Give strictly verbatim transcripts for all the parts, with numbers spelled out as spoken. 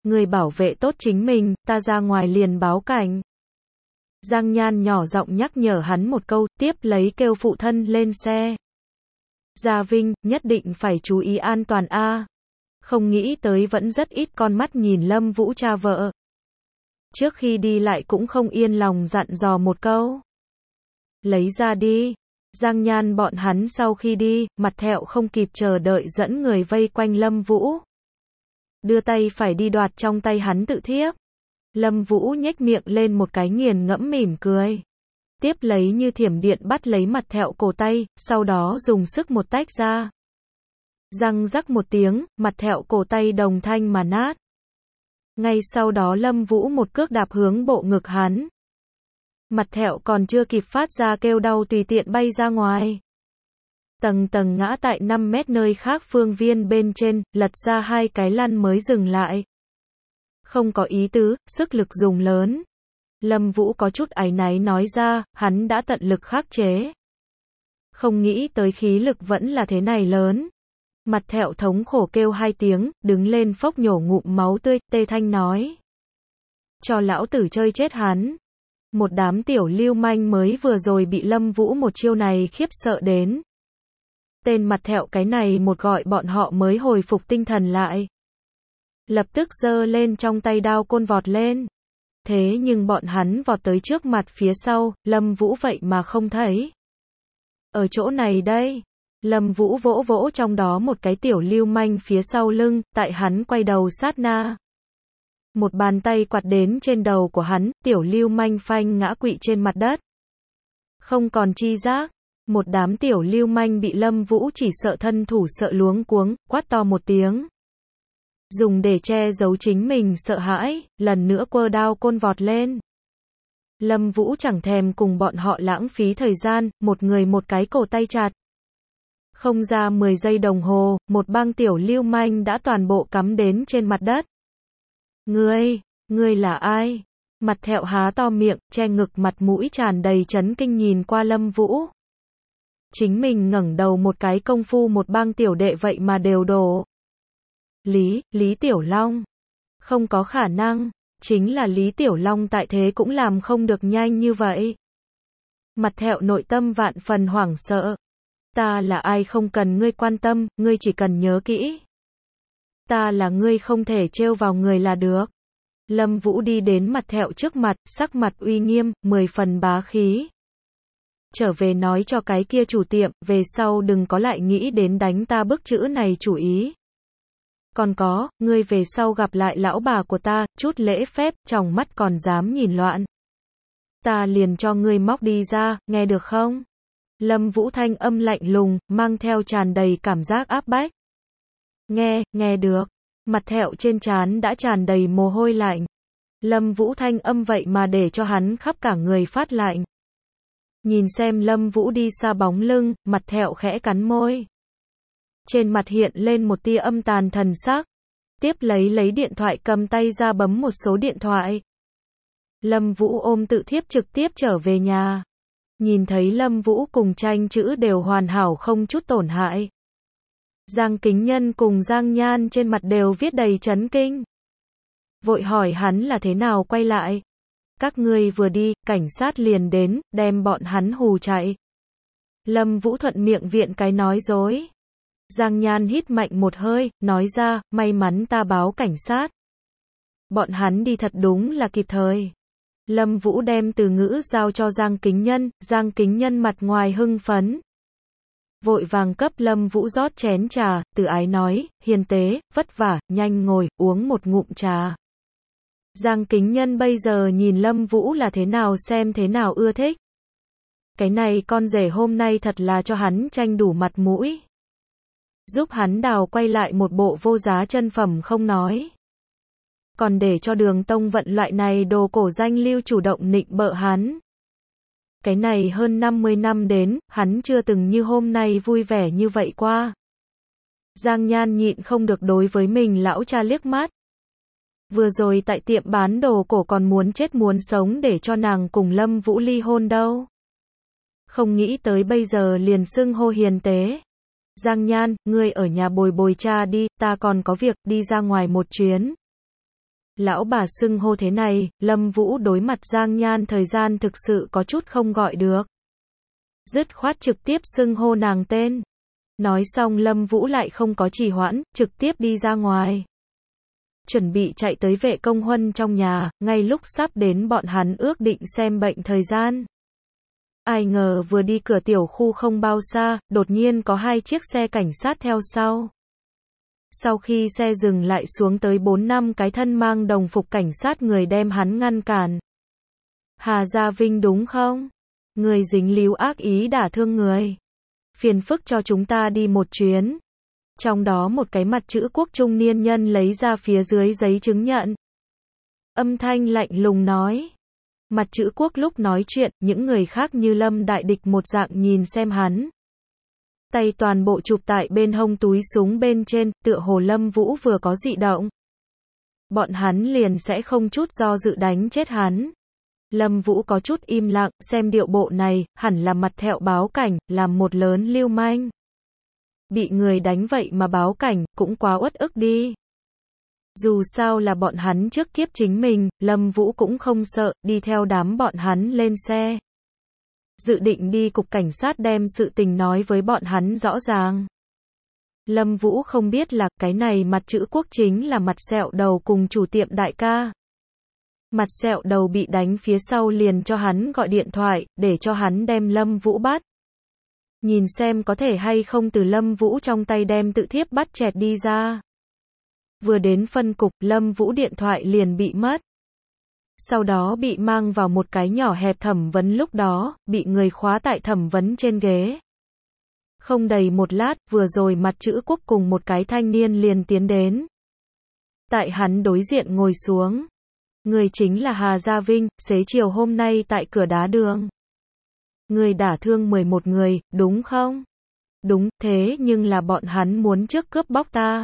Người bảo vệ tốt chính mình, ta ra ngoài liền báo cảnh. Giang Nhan nhỏ giọng nhắc nhở hắn một câu, tiếp lấy kêu phụ thân lên xe. Gia Vinh, nhất định phải chú ý an toàn a. Không nghĩ tới vẫn rất ít con mắt nhìn Lâm Vũ cha vợ. Trước khi đi lại cũng không yên lòng dặn dò một câu. Lấy ra đi. Giang Nhan bọn hắn sau khi đi, mặt thẹo không kịp chờ đợi dẫn người vây quanh Lâm Vũ. Đưa tay phải đi đoạt trong tay hắn tự thiếp. Lâm Vũ nhếch miệng lên một cái nghiền ngẫm mỉm cười. Tiếp lấy như thiểm điện bắt lấy mặt thẹo cổ tay, sau đó dùng sức một tách ra. Răng rắc một tiếng, mặt thẹo cổ tay đồng thanh mà nát. Ngay sau đó Lâm Vũ một cước đạp hướng bộ ngực hắn. Mặt thẹo còn chưa kịp phát ra kêu đau tùy tiện bay ra ngoài. Tầng tầng ngã tại năm mét nơi khác phương viên bên trên, lật ra hai cái lăn mới dừng lại. Không có ý tứ, sức lực dùng lớn. Lâm Vũ có chút áy náy nói ra, hắn đã tận lực khắc chế. Không nghĩ tới khí lực vẫn là thế này lớn. Mặt thẹo thống khổ kêu hai tiếng, đứng lên phốc nhổ ngụm máu tươi, tê thanh nói. Cho lão tử chơi chết hắn. Một đám tiểu lưu manh mới vừa rồi bị Lâm Vũ một chiêu này khiếp sợ đến. Tên mặt thẹo cái này một gọi bọn họ mới hồi phục tinh thần lại. Lập tức giơ lên trong tay đao côn vọt lên. Thế nhưng bọn hắn vọt tới trước mặt phía sau, Lâm Vũ vậy mà không thấy. Ở chỗ này đây. Lâm Vũ vỗ vỗ trong đó một cái tiểu lưu manh phía sau lưng, tại hắn quay đầu sát na. Một bàn tay quạt đến trên đầu của hắn, tiểu lưu manh phanh ngã quỵ trên mặt đất. Không còn chi giác. Một đám tiểu lưu manh bị Lâm Vũ chỉ sợ thân thủ sợ luống cuống, quát to một tiếng. Dùng để che giấu chính mình sợ hãi, lần nữa quơ đao côn vọt lên. Lâm Vũ chẳng thèm cùng bọn họ lãng phí thời gian, một người một cái cổ tay chặt. Không ra mười giây đồng hồ, một bang tiểu lưu manh đã toàn bộ cắm đến trên mặt đất. Ngươi, ngươi là ai? Mặt thẹo há to miệng, che ngực mặt mũi tràn đầy chấn kinh nhìn qua Lâm Vũ. Chính mình ngẩng đầu một cái công phu một bang tiểu đệ vậy mà đều đổ. Lý, Lý Tiểu Long. Không có khả năng, chính là Lý Tiểu Long tại thế cũng làm không được nhanh như vậy. Mặt thẹo nội tâm vạn phần hoảng sợ. Ta là ai không cần ngươi quan tâm, ngươi chỉ cần nhớ kỹ. Ta là ngươi không thể trêu vào người là được. Lâm Vũ đi đến mặt thẹo trước mặt, sắc mặt uy nghiêm, mười phần bá khí. Trở về nói cho cái kia chủ tiệm, về sau đừng có lại nghĩ đến đánh ta bức chữ này chủ ý. Còn có, ngươi về sau gặp lại lão bà của ta, chút lễ phép, tròng mắt còn dám nhìn loạn. Ta liền cho ngươi móc đi ra, nghe được không? Lâm Vũ thanh âm lạnh lùng, mang theo tràn đầy cảm giác áp bách. Nghe, nghe được. Mặt thẹo trên trán đã tràn đầy mồ hôi lạnh. Lâm Vũ thanh âm vậy mà để cho hắn khắp cả người phát lạnh. Nhìn xem Lâm Vũ đi xa bóng lưng, mặt thẹo khẽ cắn môi. Trên mặt hiện lên một tia âm tàn thần sắc. Tiếp lấy lấy điện thoại cầm tay ra bấm một số điện thoại. Lâm Vũ ôm tự thiếp trực tiếp trở về nhà. Nhìn thấy Lâm Vũ cùng tranh chữ đều hoàn hảo không chút tổn hại. Giang Kính Nhân cùng Giang Nhan trên mặt đều viết đầy chấn kinh. Vội hỏi hắn là thế nào quay lại. Các ngươi vừa đi, cảnh sát liền đến, đem bọn hắn hù chạy. Lâm Vũ thuận miệng viện cái nói dối. Giang Nhan hít mạnh một hơi, nói ra, may mắn ta báo cảnh sát. Bọn hắn đi thật đúng là kịp thời. Lâm Vũ đem từ ngữ giao cho Giang Kính Nhân, Giang Kính Nhân mặt ngoài hưng phấn. Vội vàng cấp Lâm Vũ rót chén trà, từ ái nói, hiền tế, vất vả, nhanh ngồi, uống một ngụm trà. Giang Kính Nhân bây giờ nhìn Lâm Vũ là thế nào xem thế nào ưa thích. Cái này con rể hôm nay thật là cho hắn tranh đủ mặt mũi. Giúp hắn đào quay lại một bộ vô giá chân phẩm không nói. Còn để cho Đường Tông Vận loại này đồ cổ danh lưu chủ động nịnh bợ hắn. Cái này hơn năm mươi năm đến, hắn chưa từng như hôm nay vui vẻ như vậy qua. Giang Nhan nhịn không được đối với mình lão cha liếc mắt. Vừa rồi tại tiệm bán đồ cổ còn muốn chết muốn sống để cho nàng cùng Lâm Vũ ly hôn đâu. Không nghĩ tới bây giờ liền xưng hô hiền tế. Giang Nhan, ngươi ở nhà bồi bồi cha đi, ta còn có việc, đi ra ngoài một chuyến. Lão bà xưng hô thế này, Lâm Vũ đối mặt Giang Nhan thời gian thực sự có chút không gọi được. Dứt khoát trực tiếp xưng hô nàng tên. Nói xong Lâm Vũ lại không có trì hoãn, trực tiếp đi ra ngoài. Chuẩn bị chạy tới vệ công huân trong nhà, ngay lúc sắp đến bọn hắn ước định xem bệnh thời gian. Ai ngờ vừa đi cửa tiểu khu không bao xa, đột nhiên có hai chiếc xe cảnh sát theo sau. Sau khi xe dừng lại xuống tới bốn năm cái thân mang đồng phục cảnh sát người đem hắn ngăn cản. Hà Gia Vinh đúng không? Người dính líu ác ý đả thương người. Phiền phức cho chúng ta đi một chuyến. Trong đó một cái mặt chữ quốc trung niên nhân lấy ra phía dưới giấy chứng nhận. Âm thanh lạnh lùng nói. Mặt chữ quốc lúc nói chuyện, những người khác như lâm đại địch một dạng nhìn xem hắn. Tay toàn bộ chụp tại bên hông túi súng bên trên, tựa hồ Lâm Vũ vừa có dị động. Bọn hắn liền sẽ không chút do dự đánh chết hắn. Lâm Vũ có chút im lặng, xem điệu bộ này, hẳn là mặt thẹo báo cảnh, làm một lớn lưu manh. Bị người đánh vậy mà báo cảnh, cũng quá uất ức đi. Dù sao là bọn hắn trước kiếp chính mình, Lâm Vũ cũng không sợ, đi theo đám bọn hắn lên xe. Dự định đi cục cảnh sát đem sự tình nói với bọn hắn rõ ràng. Lâm Vũ không biết là, cái này mặt chữ quốc chính là mặt sẹo đầu cùng chủ tiệm đại ca. Mặt sẹo đầu bị đánh phía sau liền cho hắn gọi điện thoại, để cho hắn đem Lâm Vũ bắt. Nhìn xem có thể hay không từ Lâm Vũ trong tay đem tự thiếp bắt chẹt đi ra. Vừa đến phân cục, Lâm Vũ điện thoại liền bị mất. Sau đó bị mang vào một cái nhỏ hẹp thẩm vấn, lúc đó, bị người khóa tại thẩm vấn trên ghế. Không đầy một lát, vừa rồi mặt chữ quốc cùng một cái thanh niên liền tiến đến. Tại hắn đối diện ngồi xuống. Người chính là Hà Gia Vinh, xế chiều hôm nay tại cửa đá đường. Người đả thương mười một người, đúng không? Đúng, thế nhưng là bọn hắn muốn trước cướp bóc ta.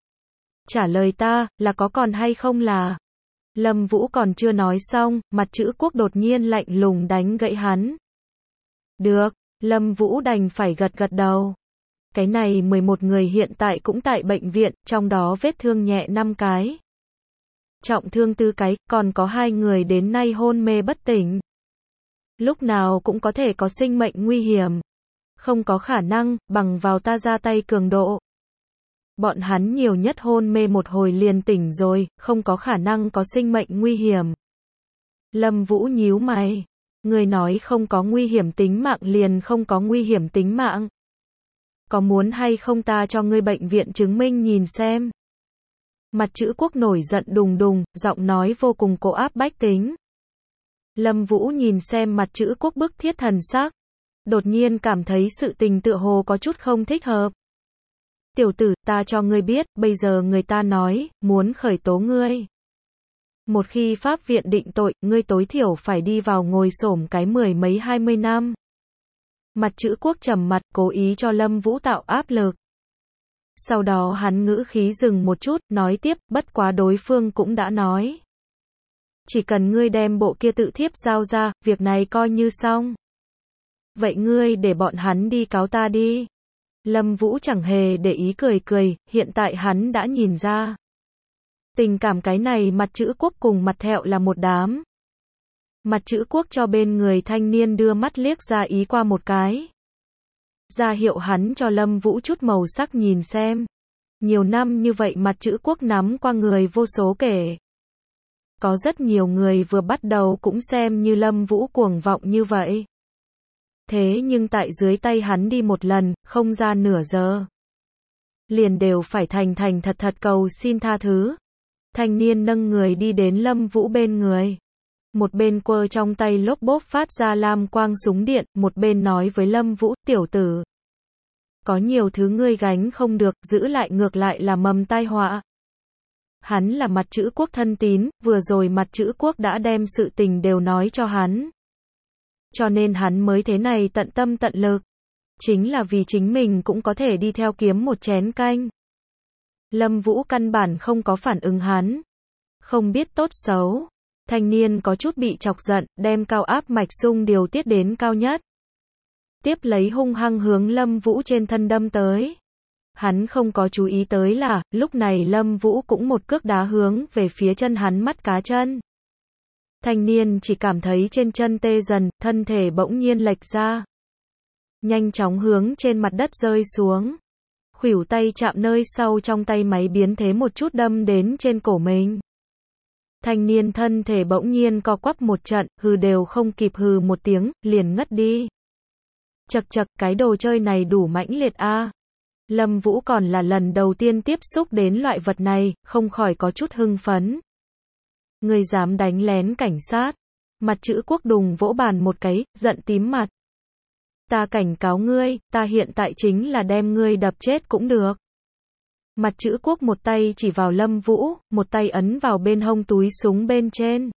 Trả lời ta, là có còn hay không là... Lâm Vũ còn chưa nói xong, mặt chữ quốc đột nhiên lạnh lùng đánh gãy hắn. Được, Lâm Vũ đành phải gật gật đầu. Cái này mười một người hiện tại cũng tại bệnh viện, trong đó vết thương nhẹ năm cái. Trọng thương tư cái, còn có hai người đến nay hôn mê bất tỉnh. Lúc nào cũng có thể có sinh mệnh nguy hiểm. Không có khả năng, bằng vào ta ra tay cường độ. Bọn hắn nhiều nhất hôn mê một hồi liền tỉnh rồi, không có khả năng có sinh mệnh nguy hiểm. Lâm Vũ nhíu mày. Người nói không có nguy hiểm tính mạng liền không có nguy hiểm tính mạng. Có muốn hay không ta cho ngươi bệnh viện chứng minh nhìn xem. Mặt chữ quốc nổi giận đùng đùng, giọng nói vô cùng cố áp bách tính. Lâm Vũ nhìn xem mặt chữ quốc bức thiết thần sắc. Đột nhiên cảm thấy sự tình tựa hồ có chút không thích hợp. Tiểu tử, ta cho ngươi biết, bây giờ người ta nói, muốn khởi tố ngươi. Một khi pháp viện định tội, ngươi tối thiểu phải đi vào ngồi xổm cái mười mấy hai mươi năm. Mặt chữ quốc trầm mặt, cố ý cho Lâm Vũ tạo áp lực. Sau đó hắn ngữ khí dừng một chút, nói tiếp, bất quá đối phương cũng đã nói. Chỉ cần ngươi đem bộ kia tự thiếp giao ra, việc này coi như xong. Vậy ngươi để bọn hắn đi cáo ta đi. Lâm Vũ chẳng hề để ý cười cười, hiện tại hắn đã nhìn ra. Tình cảm cái này mặt chữ quốc cùng mặt thẹo là một đám. Mặt chữ quốc cho bên người thanh niên đưa mắt liếc ra ý qua một cái. Ra hiệu hắn cho Lâm Vũ chút màu sắc nhìn xem. Nhiều năm như vậy mặt chữ quốc nắm qua người vô số kể. Có rất nhiều người vừa bắt đầu cũng xem như Lâm Vũ cuồng vọng như vậy. Thế nhưng tại dưới tay hắn đi một lần, không ra nửa giờ. Liền đều phải thành thành thật thật cầu xin tha thứ. Thanh niên nâng người đi đến Lâm Vũ bên người. Một bên quơ trong tay lốp bốp phát ra lam quang súng điện, một bên nói với Lâm Vũ, tiểu tử. Có nhiều thứ ngươi gánh không được, giữ lại ngược lại là mầm tai họa. Hắn là mặt chữ quốc thân tín, vừa rồi mặt chữ quốc đã đem sự tình đều nói cho hắn. Cho nên hắn mới thế này tận tâm tận lực. Chính là vì chính mình cũng có thể đi theo kiếm một chén canh. Lâm Vũ căn bản không có phản ứng hắn. Không biết tốt xấu. Thanh niên có chút bị chọc giận, đem cao áp mạch sung điều tiết đến cao nhất. Tiếp lấy hung hăng hướng Lâm Vũ trên thân đâm tới. Hắn không có chú ý tới là, lúc này Lâm Vũ cũng một cước đá hướng về phía chân hắn mắt cá chân. Thanh niên chỉ cảm thấy trên chân tê dần, thân thể bỗng nhiên lệch ra. Nhanh chóng hướng trên mặt đất rơi xuống. Khuỷu tay chạm nơi sau trong tay máy biến thế một chút đâm đến trên cổ mình. Thanh niên thân thể bỗng nhiên co quắp một trận, hừ đều không kịp hừ một tiếng, liền ngất đi. Chậc chậc, cái đồ chơi này đủ mãnh liệt a. Lâm Vũ còn là lần đầu tiên tiếp xúc đến loại vật này, không khỏi có chút hưng phấn. Ngươi dám đánh lén cảnh sát? Mặt chữ Quốc đùng vỗ bàn một cái, giận tím mặt. Ta cảnh cáo ngươi, ta hiện tại chính là đem ngươi đập chết cũng được. Mặt chữ Quốc một tay chỉ vào Lâm Vũ, một tay ấn vào bên hông túi súng bên trên.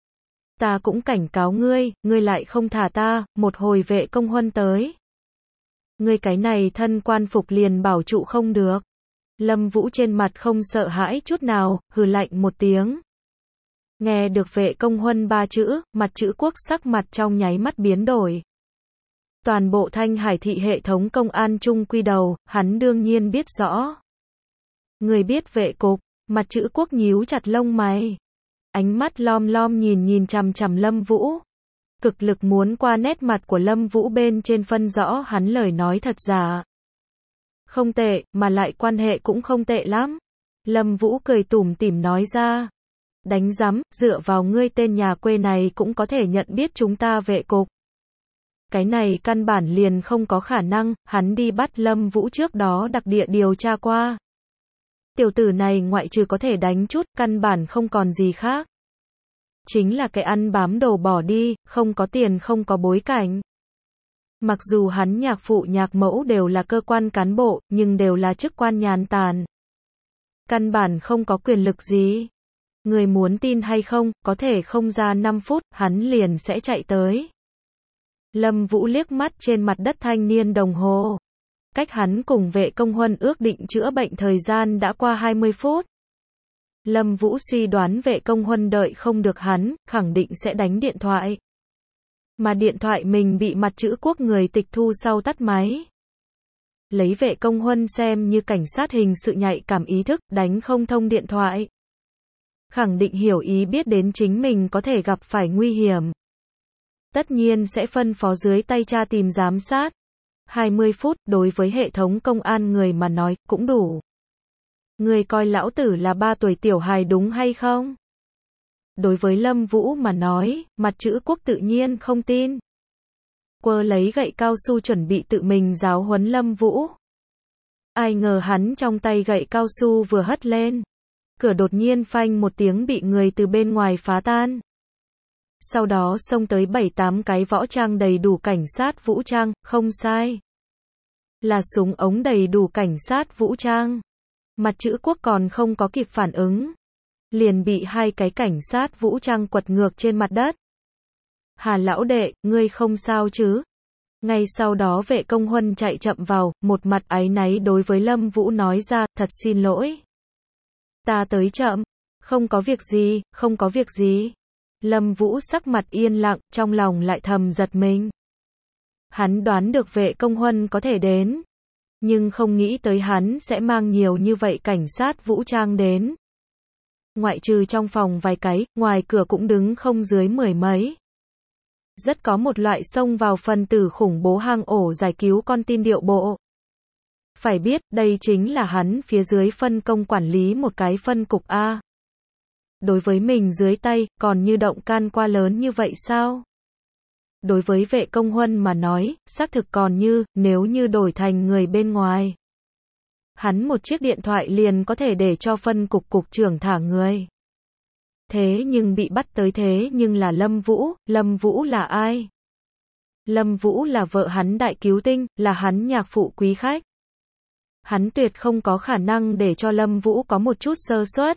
Ta cũng cảnh cáo ngươi, ngươi lại không thả ta, một hồi vệ công huân tới. Ngươi cái này thân quan phục liền bảo trụ không được. Lâm Vũ trên mặt không sợ hãi chút nào, hừ lạnh một tiếng. Nghe được vệ công huân ba chữ, mặt chữ Quốc sắc mặt trong nháy mắt biến đổi. Toàn bộ Thanh Hải thị hệ thống công an trung quy đầu, hắn đương nhiên biết rõ. Người biết vệ cục, mặt chữ Quốc nhíu chặt lông mày. Ánh mắt lom lom nhìn nhìn chằm chằm Lâm Vũ. Cực lực muốn qua nét mặt của Lâm Vũ bên trên phân rõ hắn lời nói thật giả. Không tệ, mà lại quan hệ cũng không tệ lắm. Lâm Vũ cười tủm tỉm nói ra. Đánh rắm, dựa vào ngươi tên nhà quê này cũng có thể nhận biết chúng ta vệ cục. Cái này căn bản liền không có khả năng, hắn đi bắt Lâm Vũ trước đó đặc địa điều tra qua. Tiểu tử này ngoại trừ có thể đánh chút, căn bản không còn gì khác. Chính là cái ăn bám đồ bỏ đi, không có tiền không có bối cảnh. Mặc dù hắn nhạc phụ nhạc mẫu đều là cơ quan cán bộ, nhưng đều là chức quan nhàn tản. Căn bản không có quyền lực gì. Người muốn tin hay không, có thể không ra năm phút, hắn liền sẽ chạy tới. Lâm Vũ liếc mắt trên mặt đất thanh niên đồng hồ. Cách hắn cùng vệ công huân ước định chữa bệnh thời gian đã qua hai mươi phút. Lâm Vũ suy đoán vệ công huân đợi không được hắn, khẳng định sẽ đánh điện thoại. Mà điện thoại mình bị mặt chữ Quốc người tịch thu sau tắt máy. Lấy vệ công huân xem như cảnh sát hình sự nhạy cảm ý thức, đánh không thông điện thoại. Khẳng định hiểu ý biết đến chính mình có thể gặp phải nguy hiểm. Tất nhiên sẽ phân phó dưới tay tra tìm giám sát. hai mươi phút, đối với hệ thống công an người mà nói, cũng đủ. Người coi lão tử là ba tuổi tiểu hài đúng hay không? Đối với Lâm Vũ mà nói, mặt chữ Quốc tự nhiên không tin. Quơ lấy gậy cao su chuẩn bị tự mình giáo huấn Lâm Vũ. Ai ngờ hắn trong tay gậy cao su vừa hất lên. Cửa đột nhiên phanh một tiếng bị người từ bên ngoài phá tan. Sau đó xông tới bảy tám cái võ trang đầy đủ cảnh sát vũ trang, không sai. Là súng ống đầy đủ cảnh sát vũ trang. Mặt chữ Quốc còn không có kịp phản ứng. Liền bị hai cái cảnh sát vũ trang quật ngược trên mặt đất. Hà lão đệ, ngươi không sao chứ? Ngay sau đó vệ công huân chạy chậm vào, một mặt áy náy đối với Lâm Vũ nói ra, thật xin lỗi. Ta tới chậm. Không có việc gì, không có việc gì. Lâm Vũ sắc mặt yên lặng, trong lòng lại thầm giật mình. Hắn đoán được vệ công huân có thể đến. Nhưng không nghĩ tới hắn sẽ mang nhiều như vậy cảnh sát vũ trang đến. Ngoại trừ trong phòng vài cái, ngoài cửa cũng đứng không dưới mười mấy. Rất có một loại xông vào phần tử khủng bố hang ổ giải cứu con tin điệu bộ. Phải biết, đây chính là hắn phía dưới phân công quản lý một cái phân cục A. Đối với mình dưới tay, còn như động can qua lớn như vậy sao? Đối với vệ công huân mà nói, xác thực còn như, nếu như đổi thành người bên ngoài. Hắn một chiếc điện thoại liền có thể để cho phân cục cục trưởng thả người. Thế nhưng bị bắt tới thế nhưng là Lâm Vũ, Lâm Vũ là ai? Lâm Vũ là vợ hắn đại cứu tinh, là hắn nhạc phụ quý khách. Hắn tuyệt không có khả năng để cho Lâm Vũ có một chút sơ suất.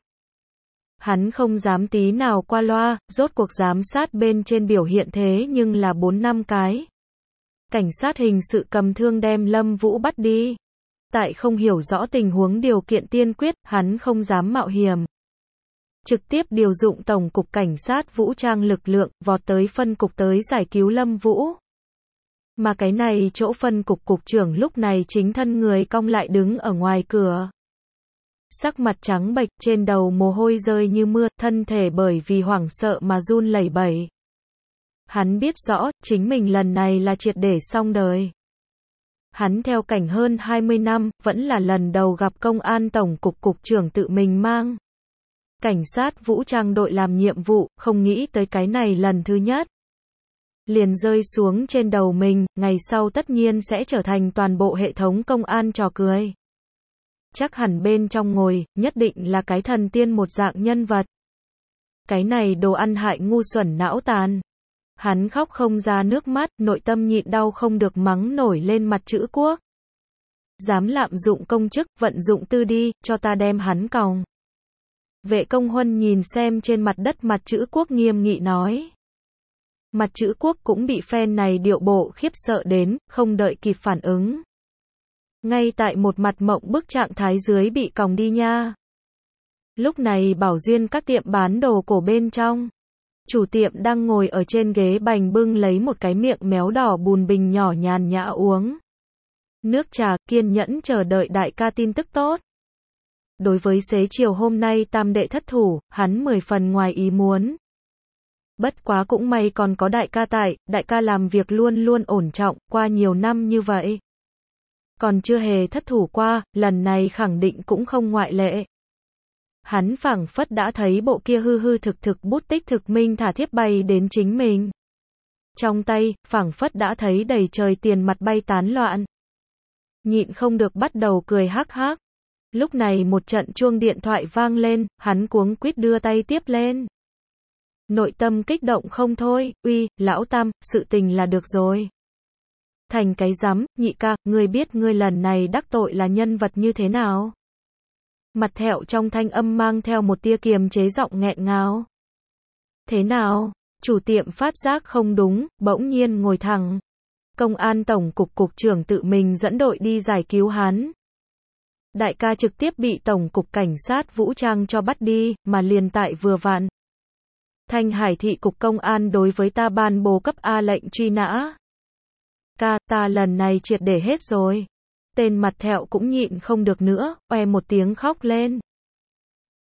Hắn không dám tí nào qua loa, rốt cuộc giám sát bên trên biểu hiện thế nhưng là bốn năm cái. Cảnh sát hình sự cầm thương đem Lâm Vũ bắt đi. Tại không hiểu rõ tình huống điều kiện tiên quyết, hắn không dám mạo hiểm. Trực tiếp điều dụng tổng cục cảnh sát vũ trang lực lượng, vọt tới phân cục tới giải cứu Lâm Vũ. Mà cái này chỗ phân cục cục trưởng lúc này chính thân người cong lại đứng ở ngoài cửa. Sắc mặt trắng bệch, trên đầu mồ hôi rơi như mưa, thân thể bởi vì hoảng sợ mà run lẩy bẩy. Hắn biết rõ, chính mình lần này là triệt để xong đời. Hắn theo cảnh hơn hai mươi năm, vẫn là lần đầu gặp công an tổng cục cục trưởng tự mình mang cảnh sát vũ trang đội làm nhiệm vụ, không nghĩ tới cái này lần thứ nhất liền rơi xuống trên đầu mình, ngày sau tất nhiên sẽ trở thành toàn bộ hệ thống công an trò cười. Chắc hẳn bên trong ngồi, nhất định là cái thần tiên một dạng nhân vật. Cái này đồ ăn hại ngu xuẩn não tàn. Hắn khóc không ra nước mắt, nội tâm nhịn đau không được mắng nổi lên mặt chữ quốc. Dám lạm dụng công chức, vận dụng tư đi, cho ta đem hắn còng. Vệ công huân nhìn xem trên mặt đất mặt chữ quốc nghiêm nghị nói. Mặt chữ quốc cũng bị phen này điệu bộ khiếp sợ đến, không đợi kịp phản ứng. Ngay tại một mặt mộng bức trạng thái dưới bị còng đi nha. Lúc này Bảo Duyên các tiệm bán đồ cổ bên trong. Chủ tiệm đang ngồi ở trên ghế bành bưng lấy một cái miệng méo đỏ bùn bình nhỏ nhàn nhã uống nước trà, kiên nhẫn chờ đợi đại ca tin tức tốt. Đối với xế chiều hôm nay tam đệ thất thủ, hắn mười phần ngoài ý muốn. Bất quá cũng may còn có đại ca tại, đại ca làm việc luôn luôn ổn trọng, qua nhiều năm như vậy. Còn chưa hề thất thủ qua, lần này khẳng định cũng không ngoại lệ. Hắn phảng phất đã thấy bộ kia hư hư thực thực bút tích thực minh thả thiếp bay đến chính mình. Trong tay, phảng phất đã thấy đầy trời tiền mặt bay tán loạn. Nhịn không được bắt đầu cười hắc hắc. Lúc này một trận chuông điện thoại vang lên, hắn cuống quýt đưa tay tiếp lên. Nội tâm kích động không thôi, uy, lão tam, sự tình là được rồi. Thành cái rắm, nhị ca, ngươi biết ngươi lần này đắc tội là nhân vật như thế nào? Mặt thẹo trong thanh âm mang theo một tia kiềm chế giọng nghẹn ngào. Thế nào? Chủ tiệm phát giác không đúng, bỗng nhiên ngồi thẳng. Công an tổng cục cục trưởng tự mình dẫn đội đi giải cứu hắn. Đại ca trực tiếp bị tổng cục cảnh sát vũ trang cho bắt đi, mà liền tại vừa vặn. Thanh Hải thị cục công an đối với ta ban bố cấp A lệnh truy nã. Ca, ta lần này triệt để hết rồi. Tên mặt thẹo cũng nhịn không được nữa, oe một tiếng khóc lên.